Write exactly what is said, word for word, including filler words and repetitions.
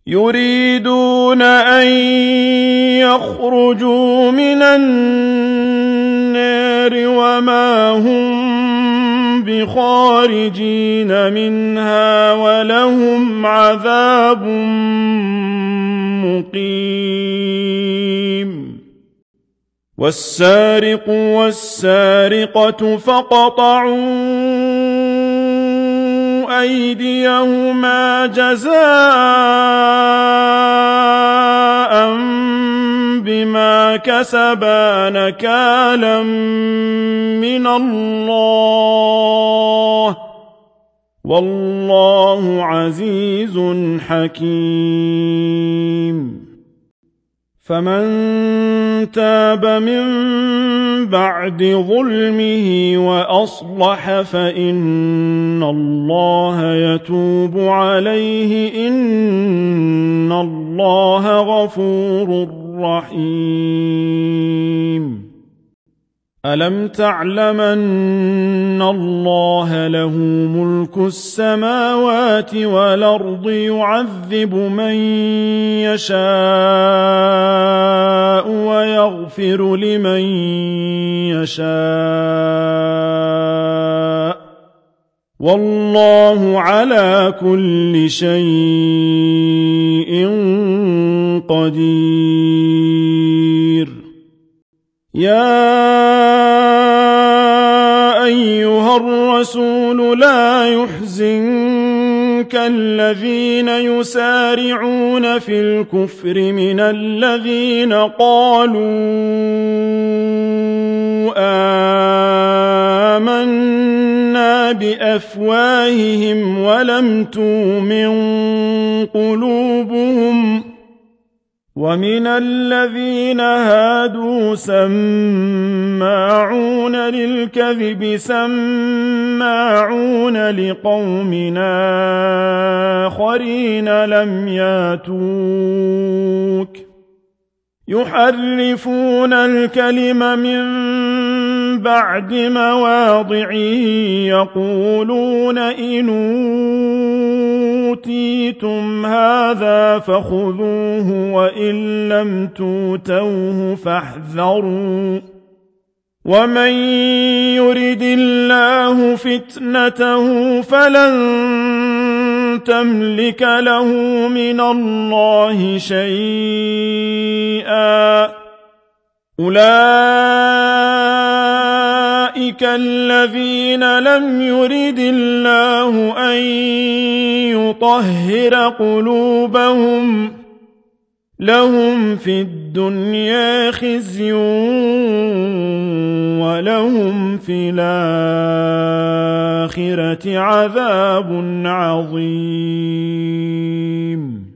يريدون أن يخرجوا من النار وما هم بخارجين منها ولهم عذاب مقيم والسارق والسارقة فاقطعوا أيديهما جزاء بما كسبا نكالا من الله والله عزيز حكيم فمن تاب من بعد ظلمه وأصلح فإن الله يتوب عليه إن الله غفور رحيم ألم تعلم أن الله له ملك السماوات والأرض يعذب من يشاء ويغفر لمن يشاء والله على كل شيء قدير يا أيها الرسول لا يحزنك الذين يسارعون في الكفر من الذين قالوا آمنا بأفواههم ولم تؤمن قلوبهم ومن الذين هادوا سماعون للكذب سماعون لقوم آخرين لم ياتوك يحرفون الكلم من بعد مواضعه يقولون إن أوتيتم هذا فخذوه وإن لم توتوه فاحذروا ومن يرد الله فتنته فلن تملك له من الله شيئا أولئك الذين لم يرد الله أن يطهر قلوبهم لهم في الدنيا خزي ولهم في الآخرة عذاب عظيم